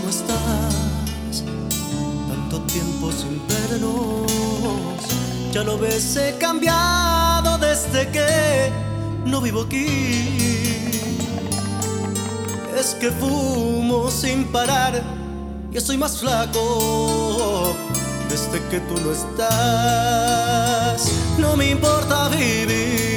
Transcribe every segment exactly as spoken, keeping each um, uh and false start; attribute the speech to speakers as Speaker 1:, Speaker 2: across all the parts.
Speaker 1: ¿Cómo estás? Tanto tiempo sin vernos. Ya lo ves, he cambiado desde que no vivo aquí. Es que fumo sin parar y estoy más flaco desde que tú no estás. No me importa vivir.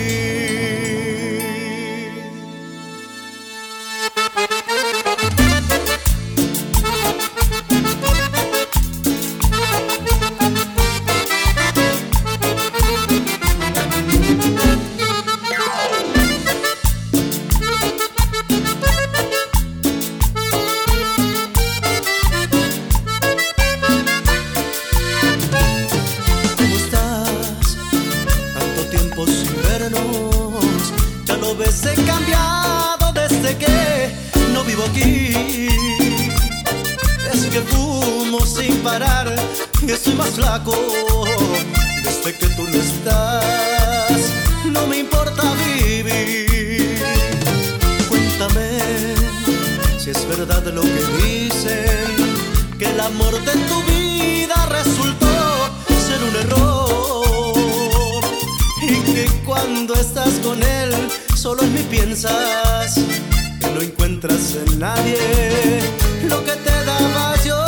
Speaker 1: Ya lo ves, he cambiado desde que no vivo aquí. Es que fumo sin parar y estoy más flaco desde que tú no estás. No me importa vivir. Cuéntame si es verdad lo que dicen, que el amor de tu vida resultó ser un error, y que cuando estás con él solo en mí piensas, que no encuentras en nadie lo que te daba yo.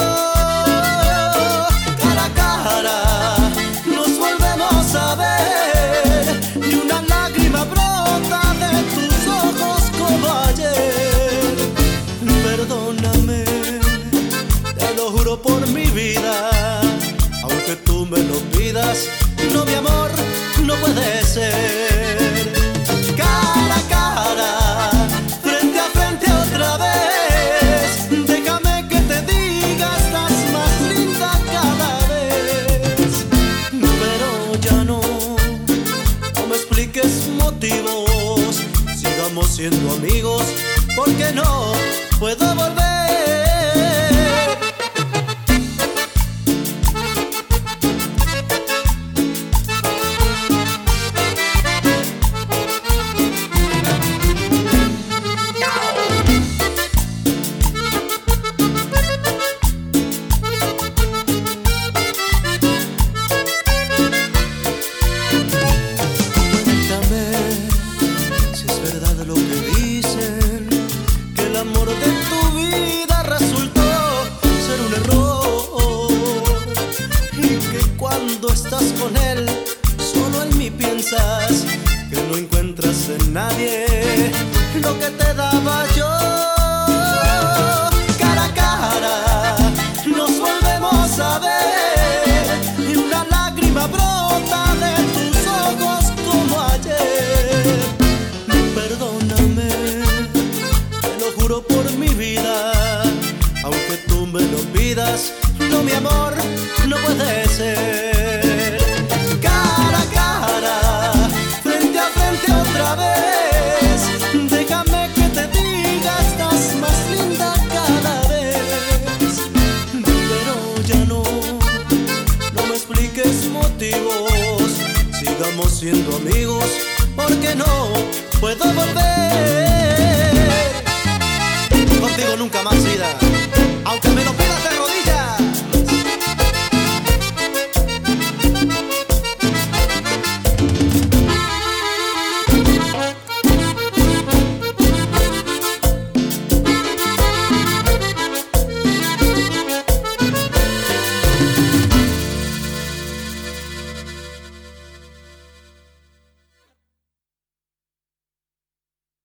Speaker 1: Cara a cara nos volvemos a ver y una lágrima brota de tus ojos como ayer. Perdóname, te lo juro por mi vida, aunque tú me lo pidas, no, mi amor, no puede ser. Cara a cara, frente a frente otra vez, déjame que te diga, estás más linda cada vez. Pero ya no, no me expliques motivos, sigamos siendo amigos, porque no puedo volver. Cuando estás con él, solo en mí piensas, que no encuentras en nadie lo que te daba yo. Cara a cara nos volvemos a ver y una lágrima brota de tus ojos como ayer. Perdóname, te lo juro por mi vida, aunque tú me lo pidas, no, mi amor, no puede ser. Cara a cara, frente a frente otra vez, déjame que te diga, estás más linda cada vez. Pero ya no, no me expliques motivos, sigamos siendo amigos, porque no puedo volver. Contigo nunca más, vida, aunque me lo pidas, te